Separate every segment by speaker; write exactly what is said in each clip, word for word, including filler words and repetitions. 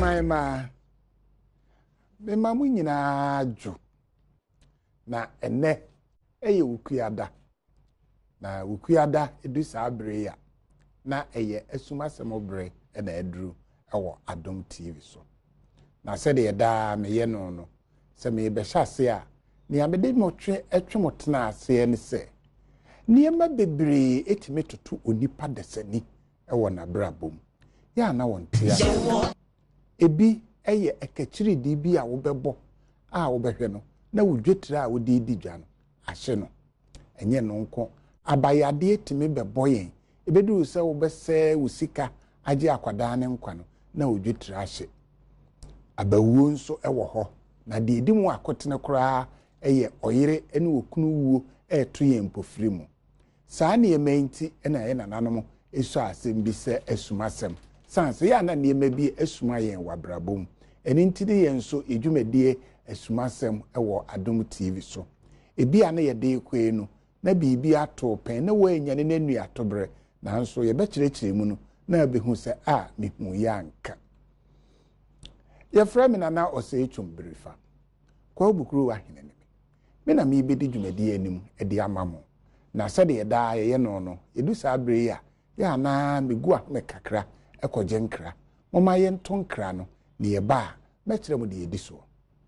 Speaker 1: my ma me mamu nyina adwo na ene eye wukuada na wukuada edu saa bere ya na eye esumasem bere na eduru ewo Adom T V so na se de da me ye no no se me be hyase a ne amede motwe etwe motena ase ne se niema bebre etime tutu onipa desani ewo na brabom ya na wontia ebi eye ekachiri di bi a wo bebo a wo behwe no na wudwetira a wo di di dwa no ahye no enye no nko abayade etime bebo yen ebedu se wo bese wusika age akwada ne nkwa no na wudwetira ahye abawuo nso ewo ho na de edi mu akotene kura eye oyire ene okunu wuo eto yen mpofiri mu saa ne yementi ena ye nananom esu asem bi se esumasem sanse ya na ne mebi esuma yen wabrabom eni ntide yen so edwumadie esumasem ewo Adom T V so ebi ana ye de kwee no na bibi ato pen na wa nya ne nanu atobre na nso ye be kirekire mu no na behu se a mehu yanka ye fra me na na ose etwum berifa kwa bukuru wa hene ne me na me bedi dwumadie anim edi amamo na se de da ye no no edu sa bere ya ya na megu a me kakra ekoje nkra moma ye ntonkra no ne ye ba me kire mu de edi so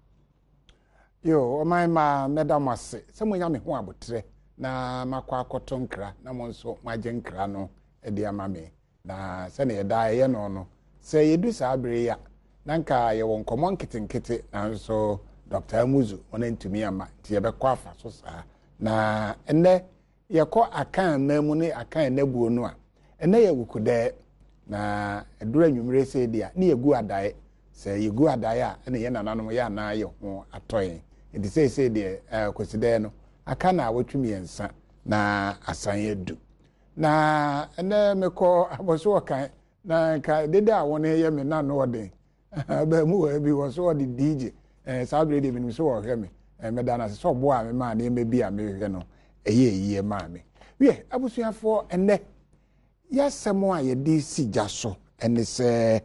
Speaker 1: yo o mai ma medam ase se mo nya me ho abotre na makwa akotonkra na mo nso maje nkra no edi amame na se ne da ye no no se yedu sa bere ya nanka ye won komo nkitenkete na nso Doctor Amuzu wona ntumi ama ti ye be kwa afa so sa na enne ye ko akan mamu ne akan nabuo no a enne ye wukude na edura nwumre se dia ne yegu adae se yegu adae a ene ye nananom ya na ye ho atoyen edi se se de kweside no aka na awatumi ensa na asan edu na ene meko aboso kan na ka dede a wona ye me na no ode ba mu wa bi wo so ode D J eh sabre de me so wo hwe me me da na so bo a me ma na me bi a me hwe no eye eye ma me we abusuafo ene yasemo a ye de sija so ene se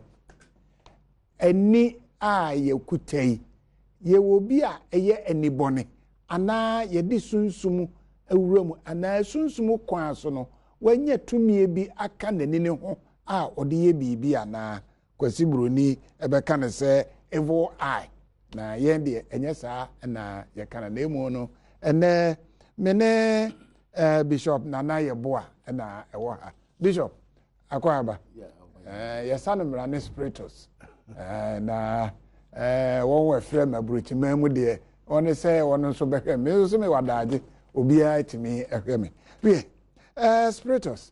Speaker 1: eni a ye kutai ye wo bi a eye eni bone ana ye di sunsumu awuramu ana sunsumu kwan so no wanya tumie bi aka nanini ho a ode ye bibi ana kwasi broni ebeka ne se evil eye na ye de enye saa na ye kana na emu no ene mene uh, Bishop Nana Yeboa na ewo ha Bishop akwaba eh ye sanomra ne spiritus eh na eh won we frɛ mabruchi mamu de one sɛ won so behwe me so me wadaje obi a timi ehwe me we eh spiritus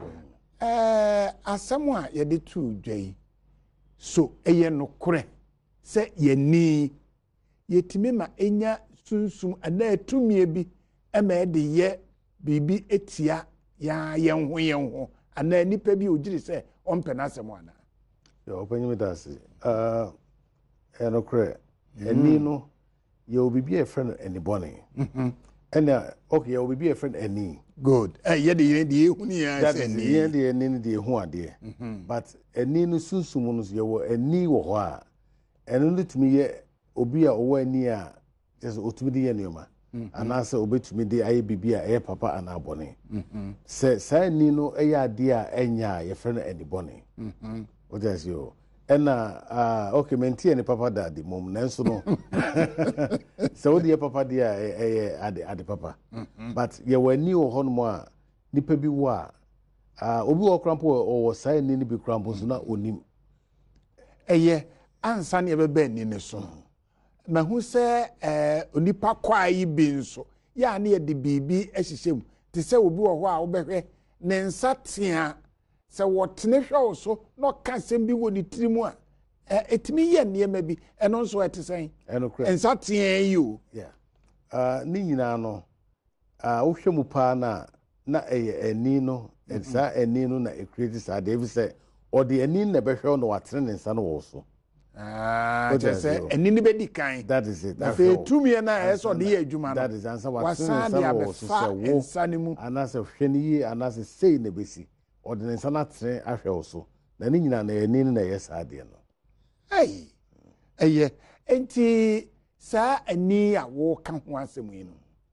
Speaker 1: eh asɛm a ye de tu dwai so eye no kore sɛ ye ni ye timi ma enya sunsum ana atumie bi ema de ye bibi etia ya yenho yenho ana nipa bi ogiri se ompena asem ana
Speaker 2: ya opanyi metase ah eno kre eni no ye obibi e friend eni bone mhm ena okay ye obibi e friend eni
Speaker 1: good eh ye de ye de ehunu ya se
Speaker 2: eni ye de eni de ehu ade but eni no sunsum no ye wo eni wo ho a eno litumi ye obi a owo eni a just otumi de ye nioma anase obetumi de aye bibia eye papa anabone mhm se sai ni no eye ade a enya ye frɛ no anibone mhm what is you ena ah okay menti ene papa da de mom nanso no se wo de papa de a eye ade ade papa but ye wani wo ho no a nipa bi wo a ah obi wo krampo wo sai ni ni bi krampo so na onim
Speaker 1: eye ansa ne be ba ni ne so na hu se eh onipa kwai bi nso ya na ye de bibi ehyehyem te se obi wo ho a wo behwe ne nsa tea se wotene hwe so no ka sem bi wo ni tirimu a etimi ye niema bi eno nso etesen
Speaker 2: eno kra
Speaker 1: nsa tea yi o
Speaker 2: yeah ah ni nyina no ah wo hwemu pa na na eye ani no etsa ani no na e create sa David say odi ani na behwe no watene ne nsa no wo so
Speaker 1: ah just say eni ni bedi kan
Speaker 2: that is it
Speaker 1: that's it tumie na eso de ye adwuma no
Speaker 2: that is answer what say
Speaker 1: so ensanimu
Speaker 2: anase hwene yi anase sei na besi odi ne nsa na tere ahwe wo so na ni nyina na eni na ye sa de no
Speaker 1: hey eye enti saa ani a wo ka ho asem yi no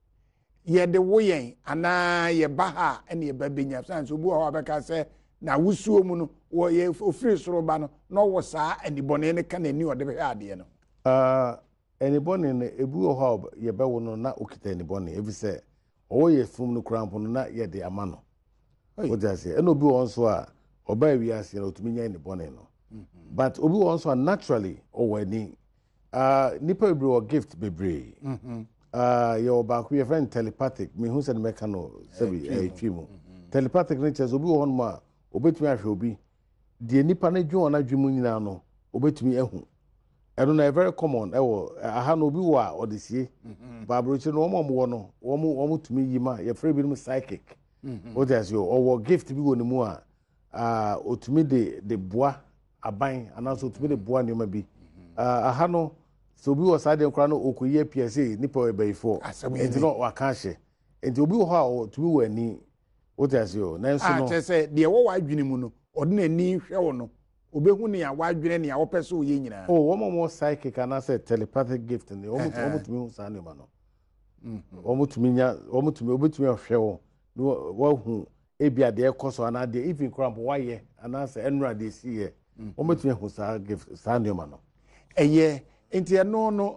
Speaker 1: ye de wo yen ana ye ba ha ene ye ba benya san so bu ho abeka se na wusuo mu no wo ye ofiri soro ba no no wo saa ani bone ne ka na ni ode be ade no
Speaker 2: ah ani bone ne ebu ho ye be wo no na okita ani bone ebi se o ye fum no krampo no na ye de ama no o ja se eno bi won so a oba wi ase na otumi nya ani bone no but obi won so naturally o wani ah nipa bi wo gift bebre mhm ah your back your friend telepathic me who said mechano sabi eh twimu telepathic nature obi won ma obetumi ahwe obi de nipa na dwu ona dwemu nyina no obetumi ehu eno na very common ewo aha no obi wa odesie babrochi no omo mo no omo omo tumi yima ye free bi no psychic o just yo owo gift bi wo ne mu a ah otumi de de boa aban anaso otumi de boa ne ma bi ah aha no so bi wo sade nkra no okoye P S A nipa ebayifo enti no waka hye enti obi wo ha otumi wo ani o just yo na nso no
Speaker 1: ah say de wo wa adwene mu no ode na ni hwe wo no obehu ne ya wa adwene ne ya wo pese wo ye nyina
Speaker 2: oh wo mo psychic and say telepathic gift ne wo mo tumi hu sa ne ma no mhm wo mo tumi nya wo mo tumi obetumi hwe wo wo hu ebia de ekoso ana de even cramp wa ye ana say enra de si ye wo mo tumi hu sa gift sa ne ma no
Speaker 1: eye enti eno no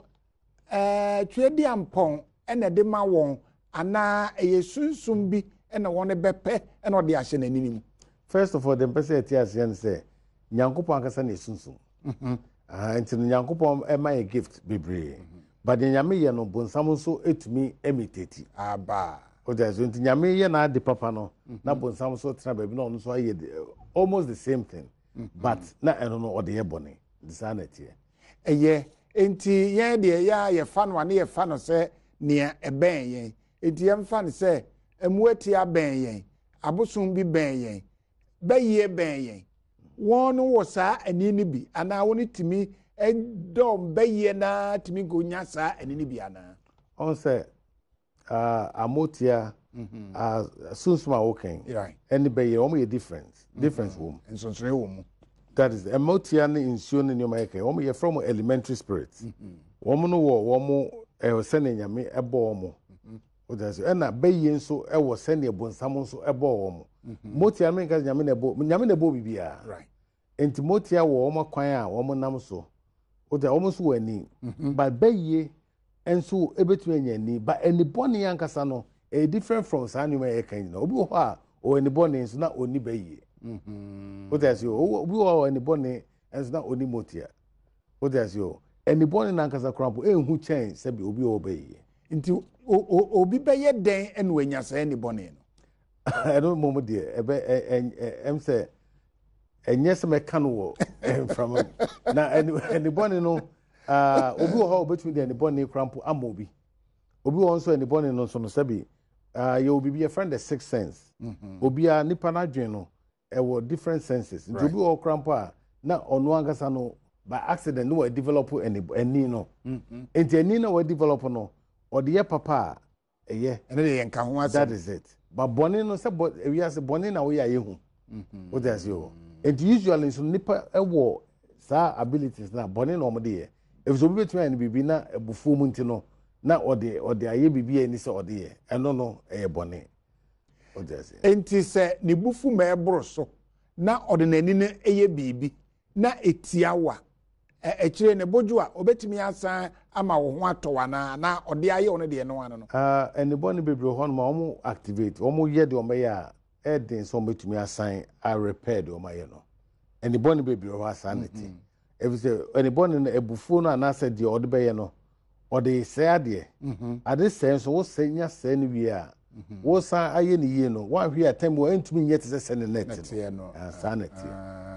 Speaker 1: eh twedi ampon ena de ma won ana eye sunsum bi ena won bepe ena de ahye na ninim
Speaker 2: first of all the person eti ase say nyankopon akasa na sunsum mhm ah enti nyankopon e ma gift bebre but the nyame ye no bonsam so etumi imitate
Speaker 1: aba
Speaker 2: o da so enti nyame ye na de papa no na bonsam so tra ba bi na ono so aye almost the same thing but na eno no ode ye bone disanity
Speaker 1: eye enti yen de ya ye fa no ane ye fa no se ne eben yen enti ye fa no se emuati aben yen abosom bi ben yen baye ben yen won wo sa ani ni bi ana woni timi edom baye na timi gonya sa ani ni bi ana
Speaker 2: on se ah amotia mhm ah sunsuma okay
Speaker 1: right
Speaker 2: any baye o mo ye difference difference wo
Speaker 1: nsonsore wo mu
Speaker 2: that is emotia ne insuo ne nyoma yake wo mo ye from elementary spirits wo mo no wo wo mo e se ne nyame ebo wo mo o da so na baye nso e wo se ne bonsam nso ebo wo mo motia me nka nyame ne bo nyame ne bo bibia
Speaker 1: right
Speaker 2: enti motia wo wo makwan a wo mo nam so o da wo mo so wani but baye enso ebetumi anyani but any boni yankasa no a different from sanuma e kan no obi ho a o any boni nso na oni baye mhm o da so obi ho any boni enso na oni motia o da so any boni nankasa krampo enhu chen se bi obi ho baye
Speaker 1: nti obi baye den enu anyasa any boni no
Speaker 2: I don't mo de ebe em say enye se meka no wo from na any boni no ah obi wo ha obetumi de any boni krampo ama obi obi wo nso any boni no so no sabi ah ye obi be a friend the sixth sense obi a nipa na dwen no e wo different senses nti obi wo krampo a na ono angasa no by accident no we develop any any no nti any no we develop no o de ye papa eye
Speaker 1: ene de nka ho ase
Speaker 2: that is it but boni no se we are se boni na we aye hu o da se o and usually so nipa e wo sa abilities na boni no mo de ye if so betumi an bibi na ebufu mu nti no na ode ode aye bibi ani se ode ye eno no e boni o da se
Speaker 1: enti se ne bufu ma ebro so na ode nani ne eye bibi na etiawa e kire ne boju a obetumi asan ama wo ho atowa na na ode aye one de no ano no
Speaker 2: ah anybody bebre ho no ma omo activate omo ye de omo ya e den so betumi asan a repair de omo ye no anybody bebre ho asanity if say anybody na ebufu no na say de ode be ye no ode say ade ade say so wo say nya say ni wi a wo san aye ni ye no wa hwe atem wo entumi nye te say ne net no sanity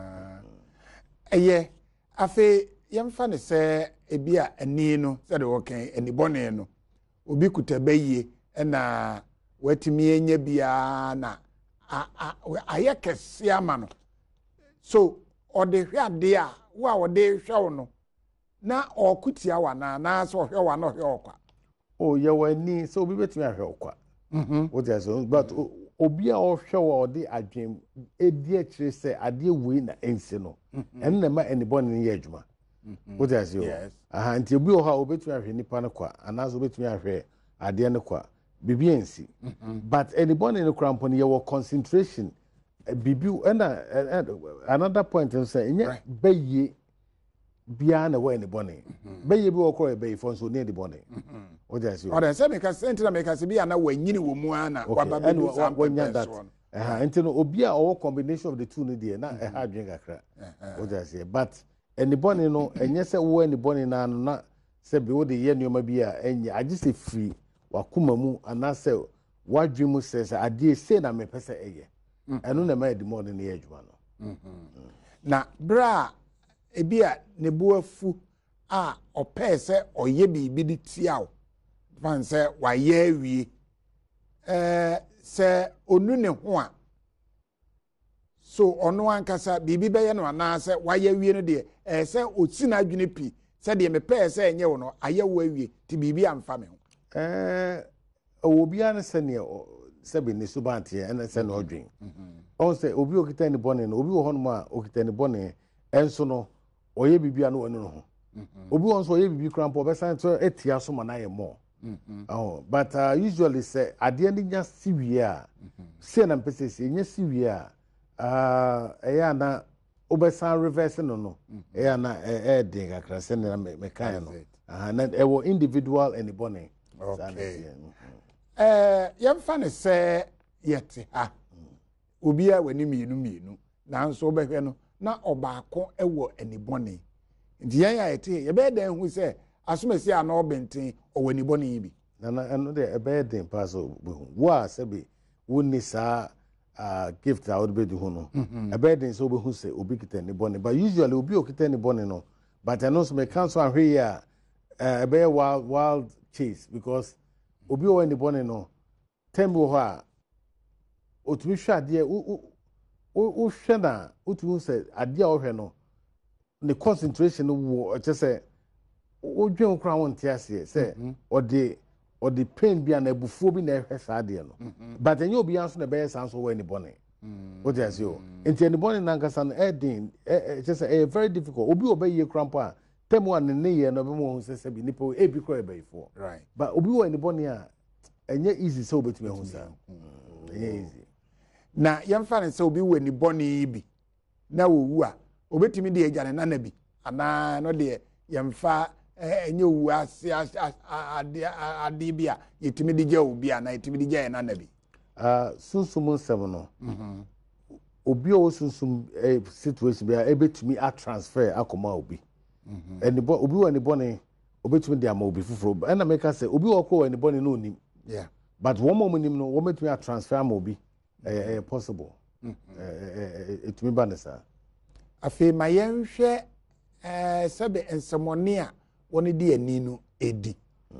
Speaker 1: eye afi yemfa ne se ebia ani no se de wokan ani bone no obi kutabaye na watimi enya bia na aye kese ama no so ode hwe ade a wo a ode hwe no na okutia wa na na so hwe wa no hwe okwa
Speaker 2: o ye wani so obi betimi ahwe okwa mhm what is so but obi a ohwe wa ode adwen edi akire se ade we na ense no en na ma anybody ye adwuma What does you? Yes. Aha, nti obi o ha obetumi ahwe nipa no kwa, anazo obetumi ahwe ade no kwa. Bibi ensi. But anybody in the crampon your concentration bibi and another point is say nya beye bia na we anybody. Beye bi okro be for so near the body. What does you?
Speaker 1: Or say make sense na make say bia na wanyini wo mu ana
Speaker 2: wa ba bi wanya that. Aha, nti no obi a o combination of the two no there na e ha dwen kakra. What does you? But anybody no enye say wo anybody na na say be wo de ye nneoma bi a enye age say free wakuma mu anase wadwe mu sese ade se na mepese eye eno na ma di mo ne ye adwuma no
Speaker 1: na bra ebi a ne boafu a opese oye bibi di tiawo fan se waye awie eh se onu ne ho a so ono ankasa bibi beye no anase waye awie no de eh se otsi na adwene pi se de mepese enye wo no aye wo awie ti bibi amfa me ho
Speaker 2: eh obi an sene sebe ni subante en sene odwen on say obi okita ni bone no obi wo hono ma okita ni bone enso no oye bibia no wonu ho obi won so oye bibi krampo be san to etia so ma na ye mo oh but uh, usually say ade ni nya siwie a say na mpese say nya siwie a ah eya na obesan reverse no no eya na e de kakra se na me kan no ah na e wo individual and bone. Okay.
Speaker 1: Eh, yemfa ne se yete ha. Obi a wani mienu mienu. Na nso obehwe no na obaako ewo anibone. Nti yan ya yete ye be dan hu se asomasi a na obenten owani bone bi.
Speaker 2: Na na eno de e be den pass obehu. Wa se be woni sa ah gift a would be di hu no. E be den so obehu se obi kita ni bone. But usually obi okita ni bone no. But I know some council and here eh be wild wild chase because obi o any born no tembo ha otumi hwa ade o o hwe na otumi se ade a o hwe no the concentration wo che se o dwen kra won tie ase se o de o de pain bia na ebufuo bi na hwe sa ade no but enye obi anso na be san so wo any born o tie ase o enti any born na nkasa no edin che se e very difficult obi obaye krampo a temu an ne ye no be mo hu se bi nipo e bi kro e be fo
Speaker 1: right
Speaker 2: but obi wo ni boni a enye easy so obetumi hu sa enye easy
Speaker 1: na yemfa ne se obi wo ni boni bi na wo wu a obetumi de agya ne nana bi ana no de yemfa enye wu ase ade ade bi a yetumi de gya obi a na yetumi de gya nana bi
Speaker 2: ah sunsum nsem no mhm obi o sunsum situation bi a ebetumi a transfer akoma obi mhm eni bo obi wo ni boni obetumi de ama obi fufuro and make us say obi wo ko eni boni no nim
Speaker 1: yeah
Speaker 2: but one more nim no wo metumi a transfer ama obi eh eh possible mhm eh etumi ba nesa
Speaker 1: afi mayenhwe eh sebe ensemoni a woni de ani no edi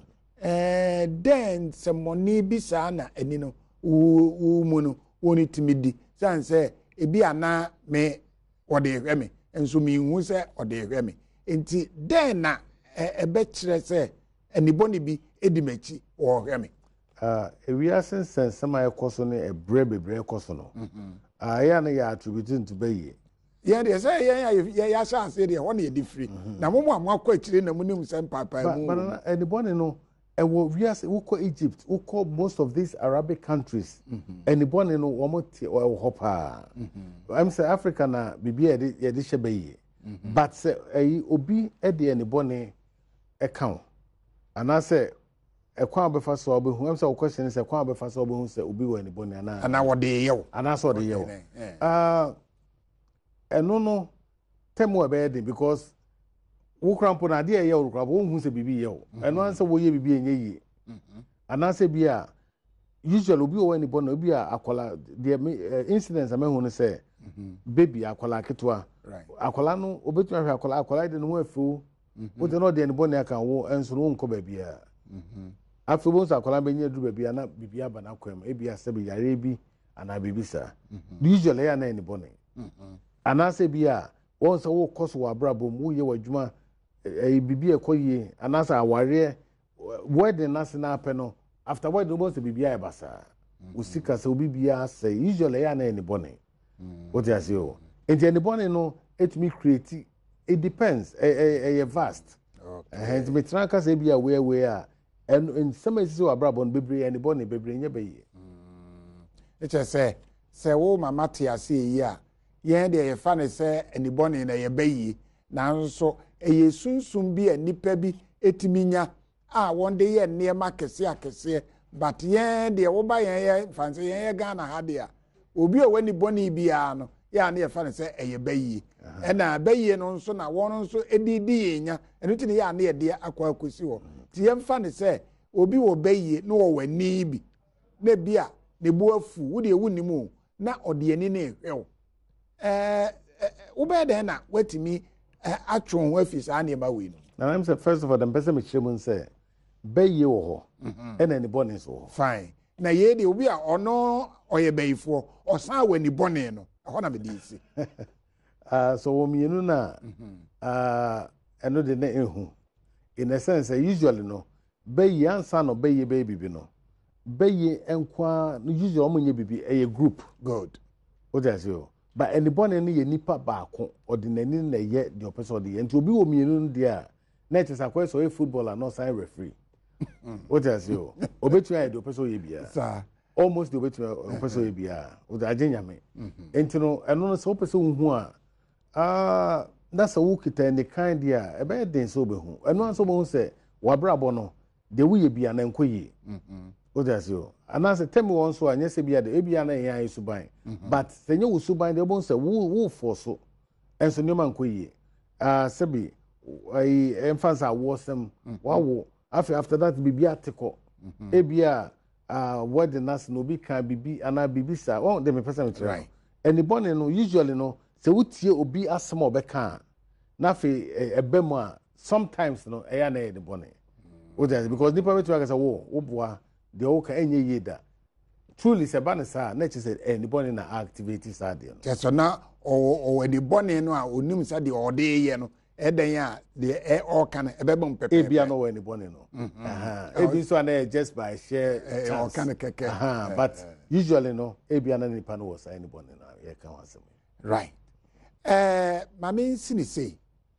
Speaker 1: eh den semoni bi sa na ani no wu mu no woni timidi san se ebi ana me wode hwe me enso mi hu se wode hwe me enti den na ebe kire se aniboni bi edimachi wo hwe me
Speaker 2: ah ewia sense sama ekoso ne ebre bebre ekoso no mhm ah ya na ya attribute to baye
Speaker 1: ya de say ya ya ya chance de ho na ye different na mo mo amwa akire na mo nim sem papa mu
Speaker 2: but anybody no e wo wia se wo ko Egypt wo ko most of these Arabic countries anybody no wo mo ti wo hopa I'm say Africa na bibia ye de shebaye but say obi e de anybody account and I say e kwa be fa so obehu am say o question say kwa be fa so obehu say obi wa anybody ana
Speaker 1: ana wo de yew
Speaker 2: ana so de yew ah eno no temu e be de because wo krampo na de yew wo krampo wo hu say bibi yew eno an say wo ye bibi enye yi ana say bia usually obi wa anybody obi a akola the incidents am hu no say baby akola ketwa akola no obetu ahwe akola akola de no afu wo de no de anybody aka wo enso no nko ba bia mhm afu bo akola benye duru ba bia na bibia ba na kwem e bia se bi yare bi ana bibisa usually ya na anybody mhm ana se bia won so wo koso wa brabo mu ye wadwuma e bibia ekoyie ana sa aware wedding na se na ape no after wedding bo se bibia e basa usika se obibia say usually ya na anybody what you say o enti anybody no it me create it depends eh eh vast eh nti metra ka say bia we we a and in some cases we abrabon bebre and born bebre nya be yi
Speaker 1: it just say say wo mama te ase yi a yen de ye fa ne say ani boni na ye bayi nanso eye sunsun bi anipa bi etiminya a won de ye niema kese akese but yen de wo ba yen ye fanse yen ye Ghana ha de a obi o wani boni bia no ya na ye fa ne say eye bayi e na bayi no nso na won nso edidi yenya enu ti ne ya na ye de akwa akosi wo ti ye mfa ne say obi wo bayi no wo wani bi na bia ne bu afu wo de ewu nimu na ode ani na ehwe eh wo be de na watimi atwon ho afisa na eba we no
Speaker 2: na I'm say first of all the person me chemu say bayi wo ho e na ni boni so
Speaker 1: fine na ye de obi a ono oye bayifo osan wani boni no ho na me di isi
Speaker 2: ah so wo mienu na ah eno de na ehu in a sense usually no bayi ansa no bayi baby bi no bayi enkwa usually o munye bibi e group
Speaker 1: good
Speaker 2: o just you but anybody no ye nipa baako ordinary na ye the person of the nti obi wo mienu dia na it is a question of footballer no sign referee o just you obetu ya the person ye bia
Speaker 1: sir
Speaker 2: almost the obetu the person ye bia o da ajenyame enti no eno no so person hu a ah that's a wukita the kind dia e be den so be hu eno anso be hu say wabrabo no de wo ye bia na nkoyi mhm o just you anase temi won so anya se bia de e bia na yan suban but senye wo suban de bon say wo wo for so enso nyoma nkoyi ah sebi ai emfansa wo sem wawo after after that bibi atiko e bia ah what the nas no bi kan bibi ana bibi sa oh de me person try anybody no usually no se wutie obi asem obeka na fe ebem a sometimes no e ya na e de bone o just because nipa betu aka say wo wo boa de o ka enye yeda truly se ba ne sa na che say anybody na activity sa de no
Speaker 1: so na o o de bone no a onim sa de o de ye no eden ya de e o kan e be bom pepe
Speaker 2: e bia no anybody no aha e bi so na just by share
Speaker 1: o kan keke
Speaker 2: aha but usually no e bia na nipa no was anybody na ye kan wasem
Speaker 1: right eh mama nsini say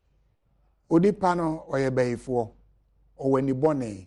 Speaker 1: odipa no oye bayifo o wani bone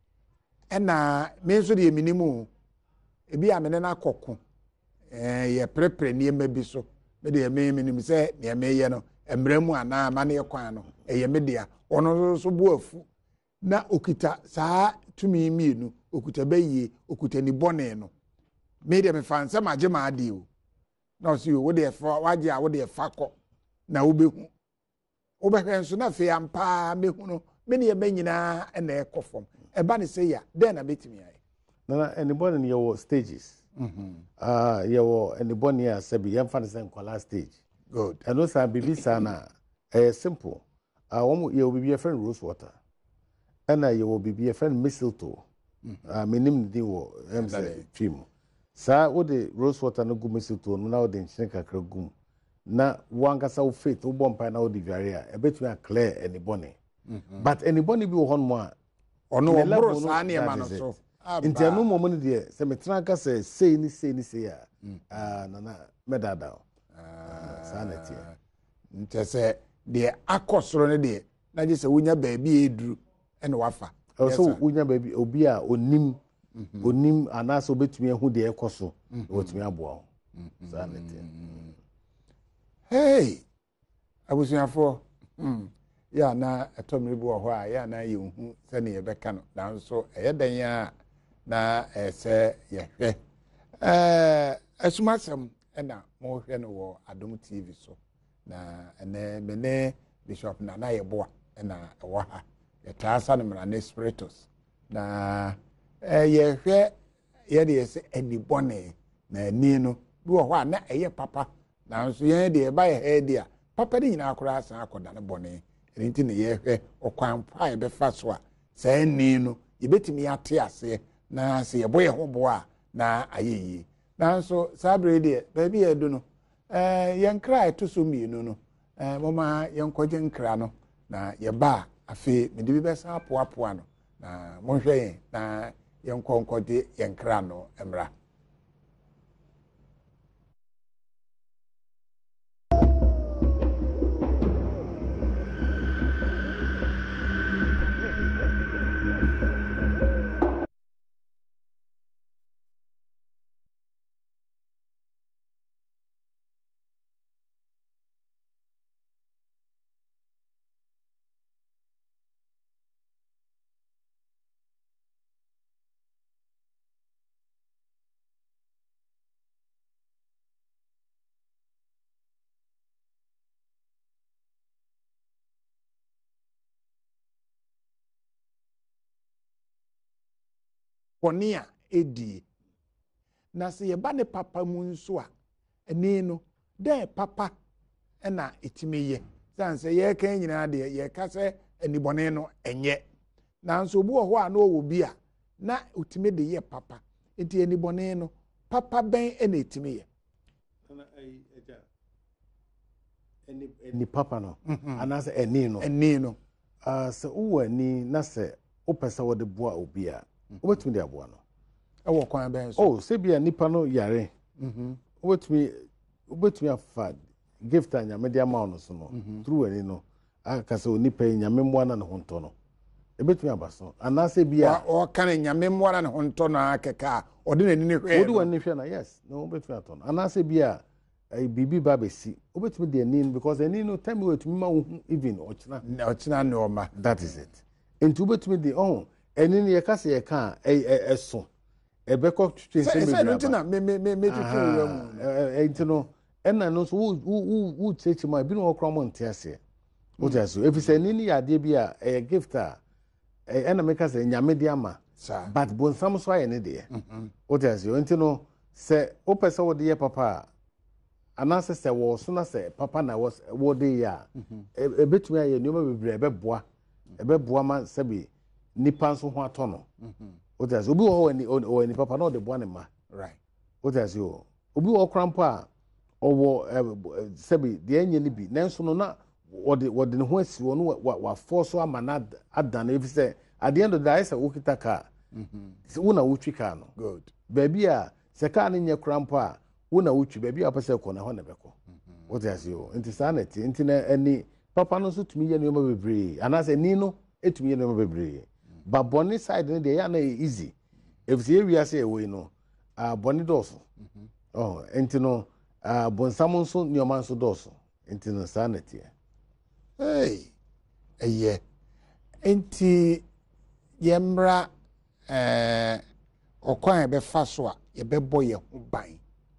Speaker 1: ena me nso de minimu ebi amene na kokko eh ye prepare ne ma bi so me de me minim say ne me ye no emremu ana amane kwan no eye me dia ono so bu afu na okita saa tumi mienu okuta bayi okuta ni bone no me de me fanse maje ma ade o na so wo de fa waje a wo de fa kọ na wo behu wo behwe nso na fe ampa mehu no me ne ye manyina na ekofom e ba ne say ya den na betimi ai
Speaker 2: na na anybody in your stages mhm ah your anybody ya sabi yan fa ne sen kwala stage
Speaker 1: good
Speaker 2: and no sa bibi sana eh simple ah wo ye bibi your friend rose water and you will be your friend mistletoe ah menim di wo em say film sa wo de rose water no gu mistletoe no na wo de nchen kakra gum na wankasa wo faith wo bompa na wo di viaria e betumi a clear anybody but anybody bi wo hon mo a
Speaker 1: ono wo bro sa ne ma no so
Speaker 2: nti anu mo mo de se metra ka se sei ni sei ni sei a ah na na medada ah sanity
Speaker 1: nti se de akosoro ne de na je se wonya ba bi eduru ene wafa
Speaker 2: so wonya ba bi obi a onim onim anaso betumi ehu de ekoso wotumi aboa ho sanity
Speaker 1: hey abusuafo mm ya na etomre bi wo ho a ya na ye hu se ne ye beka no dan so eyedan ya na ese ye hwe eh asumasem na mo hwe no wo Adom T V so na ene mene Bishop na na ye boa na wo ha ye taasa no mra na spiritus na eh ye hwe ye de se anibone na ani no bi wo ho a na eye papa na so ye de ba ye he dia papa de nyina akora asan akoda ne bone enti ne ye hwe okwan pa ye be fa so a sa ani no ye betimi ate ase na se ye boye ho boa na ayeyi na so sabre de ba bi edu no eh ye nkra eto so mienu no eh mama ye nkoje nkra no na ye ba afi me de bi be sa apo apo ano na mo hwe yen na ye nkonkoje ye nkra no emra bɔne a ɛdie na sɛ yɛba ne papa mu nso a ɛne no dɛ papa ɛna ɛtumi yɛ san sɛ yɛka nyinaa deɛ yɛka sɛ anibɔne no ɛnyɛ nanso obi wɔ hɔ a na ɔwɔ bi a na ɔtumi de yɛ papa nti anibɔne no papa bɛn ɛna ɛtumi yɛ
Speaker 2: ɛni papa no anaasɛ ɛni no
Speaker 1: ɛni no
Speaker 2: sɛ wowɔ ani na sɛ wopɛ sɛ wode boa obi a wobɛtumi de aboa no
Speaker 1: ɛwɔ kwan bɛn so
Speaker 2: oh sɛ bia nipa no yare wobɛtumi wobɛtumi afa gift a nyame de ama no so no through ani no aka sɛ onipa yi nyame mmoa na ne ho ntɔ no ɛbɛtumi aba so anaasɛ bia
Speaker 1: ɔka ne nyame mmoa na ne ho ntɔ no akɛka a ɔde n'ani ne hwɛ
Speaker 2: wode w'ani hwɛ na yes na wobɛtumi atɔ no anaasɛ bia biribi ba bɛsi wobɛtumi de ani no because ani no time wobɛtumi ma wo even ɔkyena
Speaker 1: ɔkyena ne ɔma
Speaker 2: that is it nti wobɛtumi de ɔho ani no yɛka sɛ yɛka a ɛso ɛbɛkɔ twitwe nsɛm bebree
Speaker 1: sɛ no nti na metwitwe wura mu
Speaker 2: nti no ɛna no nso wo kyerɛkyerɛ mu a ebi no wɔkora mo nte aseɛ wote ase ɛfiri sɛ ani no yɛ adeɛ bi a ɛyɛ gift a ɛna meka sɛ nyame de ama but bonsam so ayɛ ne deɛ wote ase nti no sɛ wopɛ sɛ wode yɛ papa a anaasɛ sɛ wɔ so na sɛ papa na wɔde yɛ a ɛbɛtumi ayɛ nneɛma bebree ɛbɛboa ɛbɛboa ma sɛbi nipa nso ho atɔ no wote ase obi wɔ hɔ wɔ ni papa na ɔde boa ne ma wote ase o obi wɔ kora mpo a ɔwɔ sɛbi deɛ ɛnyɛ ne bi nanso no na wɔde wɔde ne ho asi wɔ no wafɔ so ama na ada no efi sɛ adeɛ no da ayɛ sɛ wokita kaa wo na wotwi kaa no baabi a sɛ kaa no nyɛ kora mpo a wo na wotwi baabi a wopɛ sɛ kɔ na hɔ na bɛkɔ wote ase o nti saa na ɛte nti na ɛni papa no nso tumi yɛ nneɛma bebree anaasɛ ni no ɛtumi yɛ nneɛma bebree ba bɔne side no deɛ yɛ ana yɛ easy ɛfisɛ yɛwi ase ɛwɔ yi no bɔne dɔɔso nti no bɔnsam nso nneɛma nso dɔɔso nti no saa na ɛteɛ
Speaker 1: ɛyɛ nti yɛmmra ɔkwan a yɛbɛfa so a yɛbɛbɔ yɛn ho ban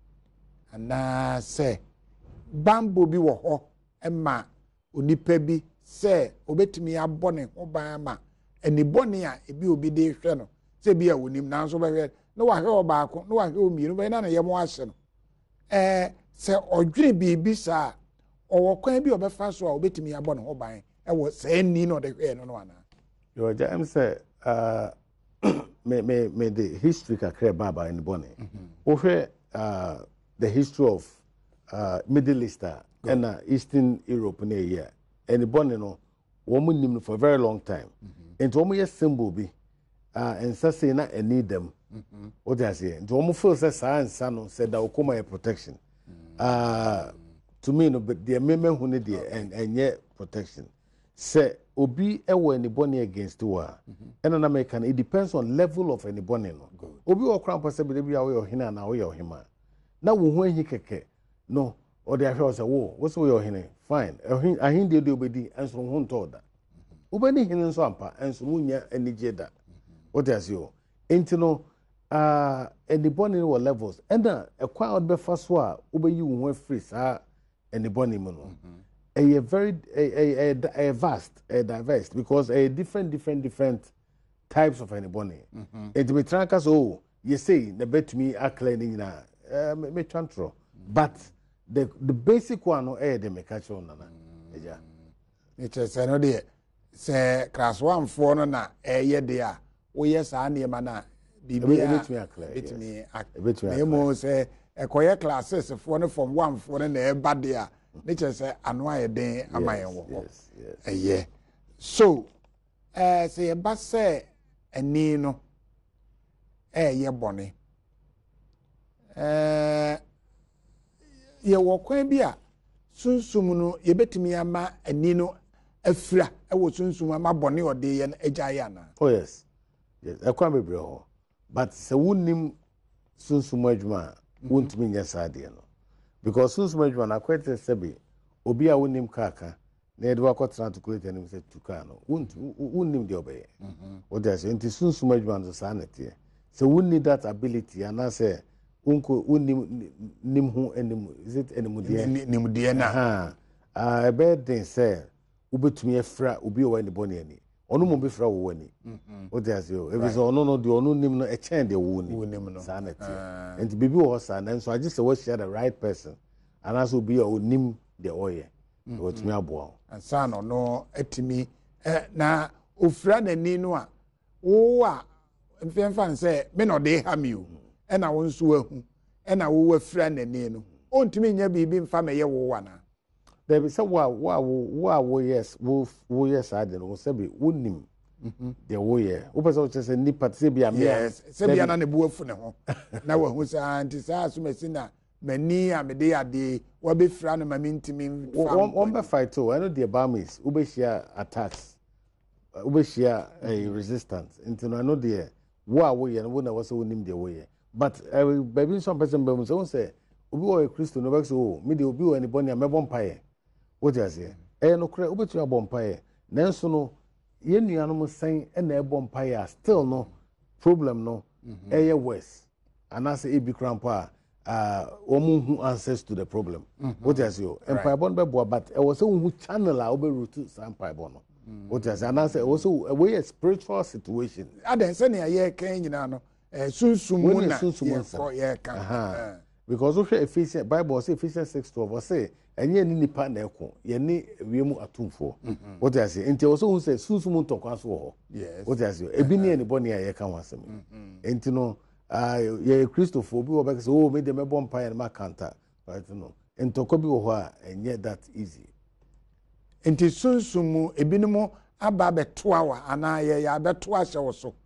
Speaker 1: anaasɛ bambɔ bi wɔ hɔ ɛma onipa bi sɛ obetumi abɔ ne ho ban ama anibɔne a ebi obi de hwɛ no sɛ bi a wonim nanso bɛhwɛ na wahwɛ ɔbaako na wahwɛ omienu bɛyɛ na na yɛm ahye no ɛɛ sɛ ɔdwene biribi saa ɔwɔ kwan bi ɔbɛfa so a obetumi abɔ ne ho ban ɛwɔ sɛ ni na ɔde hwɛ no no ana
Speaker 2: yɛ ɔgya ɛm sɛ me me me the history kakra baba anibɔne wohwɛ the history of uh, Middle East and uh, Eastern Europe na here anybody no woman nim for a very long time and to almost symbol be uh, and say na and need them what I say to almost feel say science no said that will come my protection uh, to me no but the amendment who need and and yet protection say obi ewo anybody against to her and an American it depends on level of anybody no obi o crown possibly be away hina na we hima na wo ho ahi keke no o de ahwe o se wo wo se wo hine fine ahin de de obedi enso ho nto da obedi hine nso ampa enso munya anije da o de ase o enti no ah anybody no levels and na ekwa o be fa so a obeyi wo ho afri sa anybody mu no a very a, a, a vast a diverse because a different different different types of anybody and to be trankers oh you say the bet me are cleaning na uh, me chantro but the the basic one no eh the me catch on na eja
Speaker 1: it is no dey say class one for no na eh ye dey a wo yes a na ma na bibia
Speaker 2: bet me clear
Speaker 1: bet me
Speaker 2: bet me
Speaker 1: e mo say ekoye classes for no from one for no na e ba dey a nature say anu aye den amaye wo ho eh so eh say e ba say ani no eh ye bone eh ye wo kwan bi a sunsum no ye betimi ama ani no afira e wo sunsum ama bone ode ye na agyaye ana
Speaker 2: oh yes yes e kwan bebre ho but se wonim sunsum adwuma wontumi nya saade no because sunsum adwuma na kwete sebe obi a wonim kaka na yede wakotra to create anim se tuka no wonim de obeye what they say nti sunsum adwuma no sa na tie se wonni that ability and say unko wonim nim ho anim is it animudie
Speaker 1: nimudie na
Speaker 2: ha ah e be den say ubetumi afra obi o wani boni ani ono mo be fra wo wani o de asio e be so ono no de ono nim no e chen de wo ni sa na tie enti bibi wo sa na so age se wo share the right person and also be o nim de oye o timi abo
Speaker 1: and sa no no etimi na ofra nani no a wo a mfemfa say me no de ha mi o e na wo nso ahu e na wo wafra nani no o ntimi nya bibi mfa me ye wo wa na
Speaker 2: there be say wa wa wa wo yes wo wo yes ade no say be wonim de wo ye wo pese wo say ni party be am
Speaker 1: yes say be na ne bu afu ne ho na wa hu sa anti sa so mesi na mani amede ade wa be fra no mami ntimi
Speaker 2: won be fight o I know the Bahamas wo be share attacks wo be share resistance into no I know the wo a wo ye no wo na wo say wonim de wo ye but baby some person be mo say obi wo Christo no be so me de obi wo ani boni amebọ mpaye what you say eh no kre obetu abọ mpaye nanso no ye nuanom sen e na ebọ mpaye still no problem no eh worse and as e bi krampa ah omu hu answers to the problem what you say empire bon be bo but e was so hu channel a obe route empire bon no what you say and as e was so a spiritual situation
Speaker 1: adan se na ye kan nyina no eh sunsumu na ye kan
Speaker 2: because of Ephesians Bible say Ephesians six twelve say enye ni nipa na eko ye ni wiemu atumfo what you say enti also who say sunsumu ntokwa so ho
Speaker 1: yes
Speaker 2: what you say ebi ni eni boni ye kan wasem enti no ah ye Christopher obi wo be say oh me de me bomb pie na makanta right no entokwa bi wo ho a enye that easy
Speaker 1: enti sunsumu ebinumo aba betoa wa ana ye ya betoa hye wo so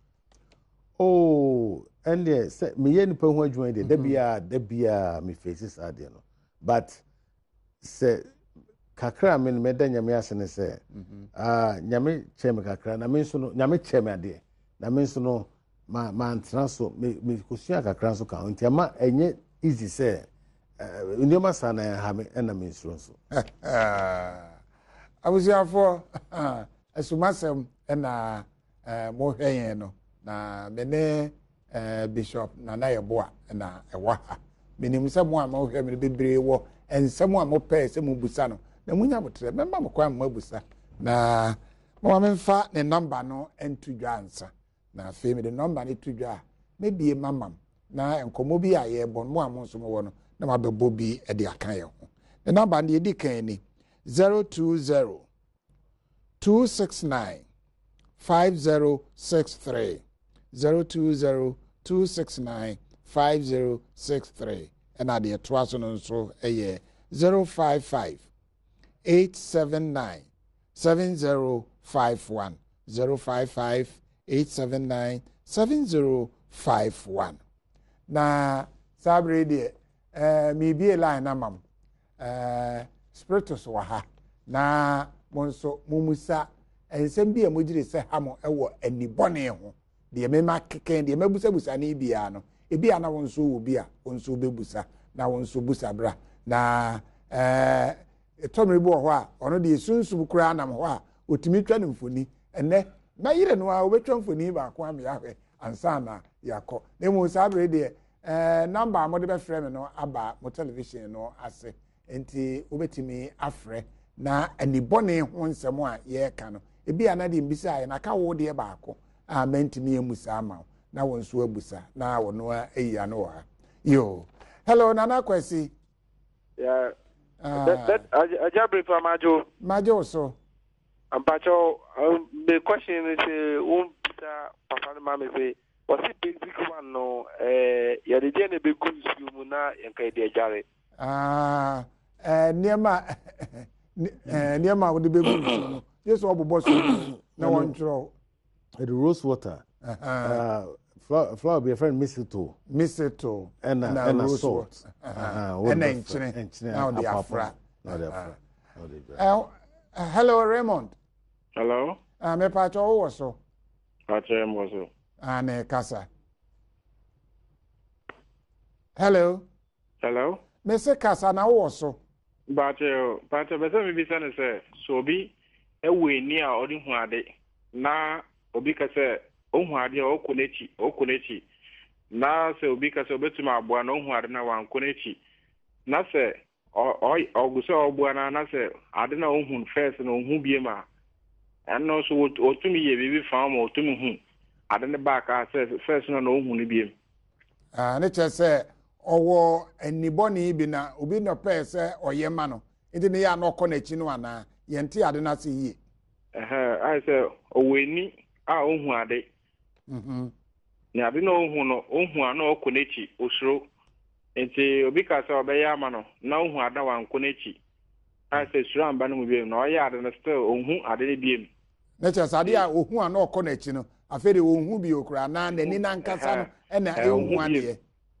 Speaker 2: oh and there say me ye nipa ho adwuma de da bia da bia me faces ade no but say kakra me me da nyame ase ne say ah nyame che me kakra na me so no nyame che me ade na me so no ma ma antena so me me kosua kakra so ka nti ama enye easy say ndema sana ha me na me so so
Speaker 1: abusiafo asumasem na mo hwen no na me ne Bishop Nana Yeboa na ewa ha menim se mo a mo hwe me bebre wo ensem a mo pe se mo busa no na munya botre memba mo kwa mo busa na mo ma mfa ne number no entudwa ansa na fe me de number ne tudwa me bie mamam na enkomo bi a ye bon mo a mo so mo wo no na ma bebo bi e de akan ye ho the number ne di kan ni zero two zero two six nine five zero six three zero two zero two six nine five zero six three and at the Twason so a zero five five eight seven nine seven zero five one zero five five eight seven nine seven zero five one. Na sabre de eh mi bi line na mam eh spiritus wa ha na monso mumusa ensem bi a mogire se ha mo ewo anibone ho de mema keken de mabusa busa ni bia no ebi ana wonso wo bia wonso bebusa na wonso busa bra na eh etomre bi wo ho a ono de sunsun kura anam ho a otimi twa ne mfoni ene na yire no a obetwa mfoni ba ko am ya hwe ansa na yakọ na mu sabre de eh number mo de be frɛ me no aba mo television no ase enti obetimi afrɛ na anibone ho nsɛm a ye ka no ebi ana de mbisa ya na ka wo de ba ko a mentimi emusa ama na wonso abusa na wono eya no ha yo hello Nana Kwesi
Speaker 3: yeah uh, that that ajabre for majo
Speaker 1: majo so
Speaker 3: ampacho um, the question is um papa mama say what's the basic one no eh ya de ne be consume na yanka de jare
Speaker 1: ah eh niema eh niema wo de be consume yes obobo so na won tro
Speaker 2: the rose water uh flower flower be a friend mistletoe
Speaker 1: mistletoe
Speaker 2: and and a salt
Speaker 1: and enchine now the afra
Speaker 2: now the afra
Speaker 1: uh hello Raymond
Speaker 3: hello
Speaker 1: ah me pa cho wo so
Speaker 3: pa cho mo so
Speaker 1: ane kasa hello
Speaker 3: hello
Speaker 1: me se kasa na wo so
Speaker 3: ba cho ba cho be se me bi se ne se so bi ewe ni a odi hu ade na obi ka se ohu ade o konechi o konechi na se obi ka se obetuma aboa na ohu ade na wan konechi na se o o oguso ogboa na na se ade na ohu first na ohu bie ma ɛno so otumi yɛ bibi fa ma otumi hu ade ne back a sɛ first no na ohu ne biem
Speaker 1: ah ne kyerɛ sɛ ɔwɔ anibɔne bi na obi no pɛ sɛ ɔyɛ ma no nti ne yɛ na ɔkɔ n'akyi no ana yɛnte ade no ase yie
Speaker 3: ɛhɛ ayɛ sɛ ɔwɔ ani a ohu ade
Speaker 1: mhm
Speaker 3: na ade na ohu no ohu a na ɔkɔ n'akyi osuro nti obi ka sɛ ɔbɛyɛ ama no na ohu ada wankɔ n'akyi ayɛ sɛ suro amba no mu biem na ɔyɛ ade no still ohu ade no biem
Speaker 1: ne kyerɛ sɛ ade a ohu a na ɔkɔ n'akyi no afei de ohu bi okura na n'ani nankasa no ɛna ehu adeɛ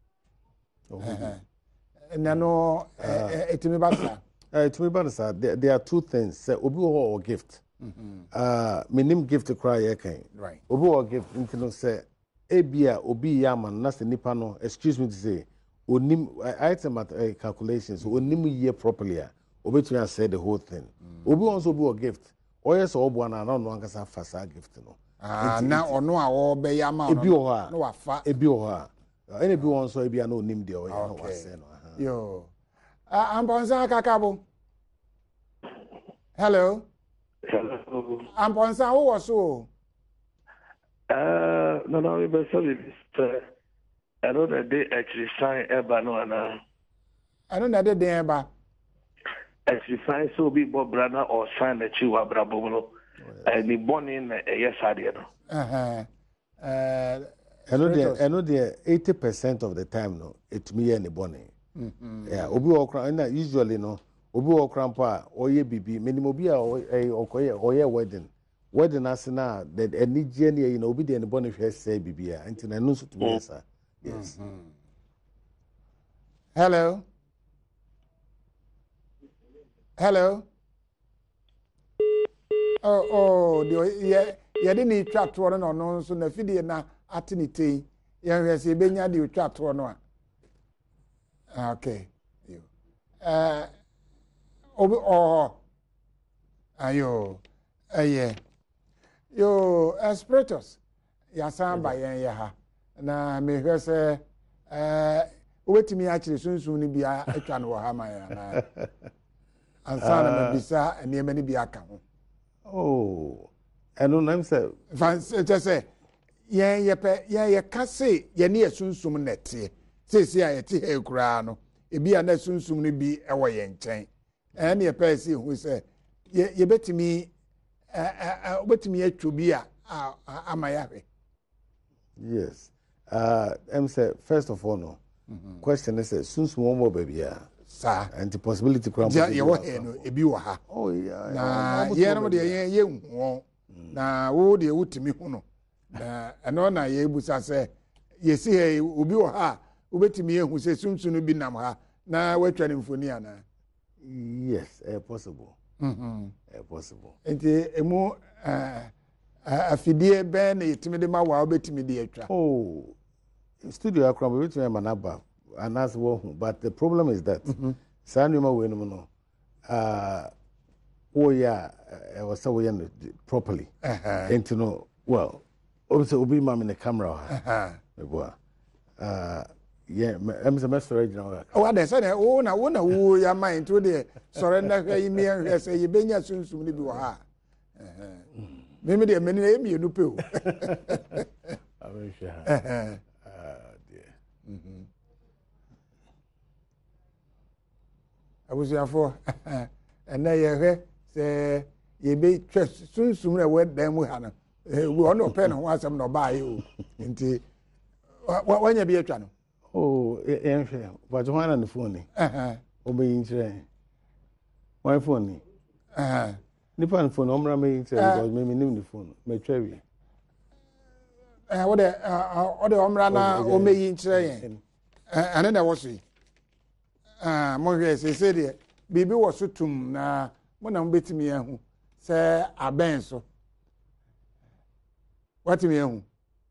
Speaker 1: ɛna no etimi ba sa
Speaker 2: etimi ba sa there are two things say obi wo or gift uh minim gift cry ye kan
Speaker 1: right
Speaker 2: obi wo gift nti no say ebia obi ya man na se nipa no excuse me to say onim item at uh, calculations onim year properly obi to say the whole thing obi won so obi wo gift oye so obo na na no ankasa fasa gift no
Speaker 1: ah na ono a wo be ya ma
Speaker 2: ebi wo ha
Speaker 1: no wafa
Speaker 2: ebi wo ha ene bi won so ebia na onim de oye no wase no
Speaker 1: yo ah amponsa kakabo hello
Speaker 4: hello
Speaker 1: amponsa wo wo so
Speaker 4: Uh, no, no, but so it's I know that they actually sign Eba no ana.
Speaker 1: I know that they Eba.
Speaker 4: Actually sign so be Bob Brana or sign the Chiwa Brabono. And the born in a yes idea.
Speaker 1: Uh-huh. Uh
Speaker 2: I know there I know there eighty percent of the time no it me any bonny.
Speaker 1: Mhm.
Speaker 2: Yeah, obi okra na usually no obi okra pa oye bibi minimum obi a okoye oye wedding. Wedding asina that any journey you know obi de anybody hwe say bibia nti na no so to be sir yes
Speaker 1: mm-hmm. Hello hello oh oh the ye ye de ni twa to no no so na fidie na atinitei ye hwe se benya de twa to no a okay you eh obi oh ayo eh yo aspiratus ya samba yen ya ha na me hwe se eh obetimi a kire sunsun ni bia atwa no ha man ya na ansa na mabisa enema ni bia ka ho
Speaker 2: oh eno nam se
Speaker 1: fan se se yen ye pe yen ye ka se ye ne sunsun nete se se a ye te he kura no ebi a na sunsun ni bi e wo ye nchen en ne ye pe se hu se ye ye betimi uh obetimi atwo bi a amayahwe
Speaker 2: yes uh em say first of all no mm-hmm. question is sunsun wo mo baby a
Speaker 1: sa
Speaker 2: and the possibility kram
Speaker 1: ja ye wo he no ebi wo ha
Speaker 2: oh yeah
Speaker 1: na ye no de ye ye hu na wo de wutimi hu no na eno na ye busa se ye si he obi wo ha obetimi ehu se sunsun no bi nam ha na watwa ne mfoni ana
Speaker 2: yes uh, possible
Speaker 1: mhm
Speaker 2: uh, possible
Speaker 1: enti emu uh, afidie be na yetimi de ma wa obetimi de atwa
Speaker 2: oh studio akram obetimi ma na ba anas wo hu but the problem is that sanuma we no no uh oh yeah I was so we properly enti no well obviously obi ma me the camera ha uh uh yeah em se master original
Speaker 1: oh ada say na wo na wo na wo ya mind to de sore na hwe yi me hwe say ye benya sunsum ni bi wo ha eh me me de meni na emi enu pe o
Speaker 2: I sure
Speaker 1: eh
Speaker 2: ah dear
Speaker 1: mhm abusiafo ena ye hwe se ye be twa sunsum na we dan mu ha no wo no pe no ho asem no ba ye o nti wanya bi atwa no
Speaker 2: oh em hwe but one on the phone
Speaker 1: eh
Speaker 2: obi intre my phone
Speaker 1: eh
Speaker 2: nipa no phone omra me intre because me nim the phone me twa wi
Speaker 1: eh wo de o de omra na o meyi nkyere yen eh ane na wo so ah mo hwe se se de bibi wo so tum na mo na mbetimi ehu se aben so watimi ehu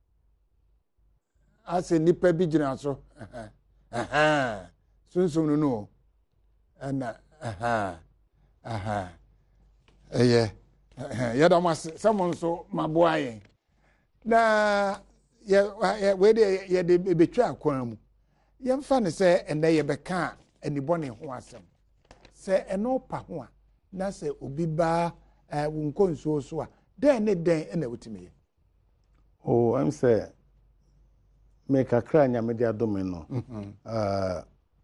Speaker 1: ase nipa bi gina so eh eh sunsun no no ana aha aha eye ya da mas someone so maboaye na ye we de ye de betwa akwan mu ye mfa ne se ende ye beka anibone ho asem se eno pa ho a na se obi ba wonkonsuo so a den ne den na wotimi
Speaker 2: oh I'm say make a cry nyame dia dome no uh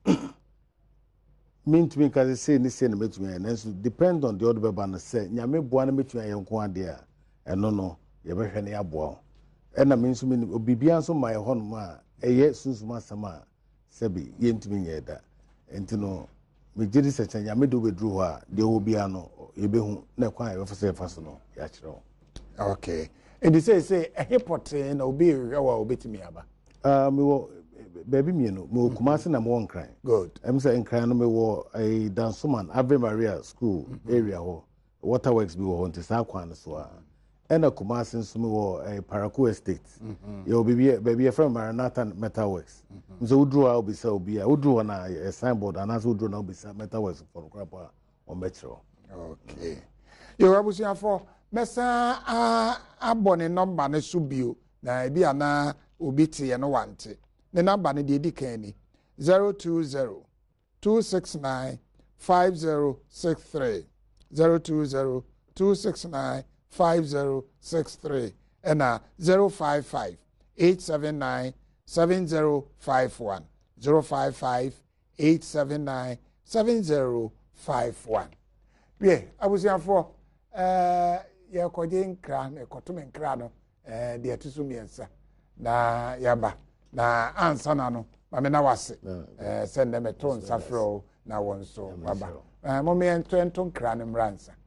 Speaker 2: mean to me cause say ni say na metumi na so depend on the other baba no say nyame boa na metumi ayenko ade a eno no ye behwe ne aboa e na me nso me obibia nso ma ye hono ma eye sunsuma sama sebi ye ntumi nyeda enti no me jiri se chanya me do bedru ho a de obia no ye behu na kwan ye fo say faso no ya kire.
Speaker 1: Okay, and say say a hipote na obi hwe wa obetimi aba
Speaker 2: uh me wo baby me no me Kumasi na mo nkran.
Speaker 1: Good.
Speaker 2: I'm saying nkran no me wo a Dansoman Ave Maria school area ho waterworks bi wo nti sa kwan so a ena Kumasi nso me wo a Paraku estate ye obi baby from Maranatha Metalworks nso udru a obi sa obi a udru na a signboard and as udru na obi sa Metalworks for krapa on metro.
Speaker 1: Okay, yo abusia for mesa a abone number ne so bio na bi ana obi tie no wante. The number ni di kan ni zero two zero two six nine five zero six three zero two zero two six nine five zero six three and uh, zero five five eight seven nine seven zero five one zero five five eight seven nine seven zero five one. Yeah, I was here for uh ya kodin kran e kotumen krano eh de atusumiensa na yaba na ansa na no mame na wase eh send them a ton safro na won so baba eh mo me ento ento kra ne mransa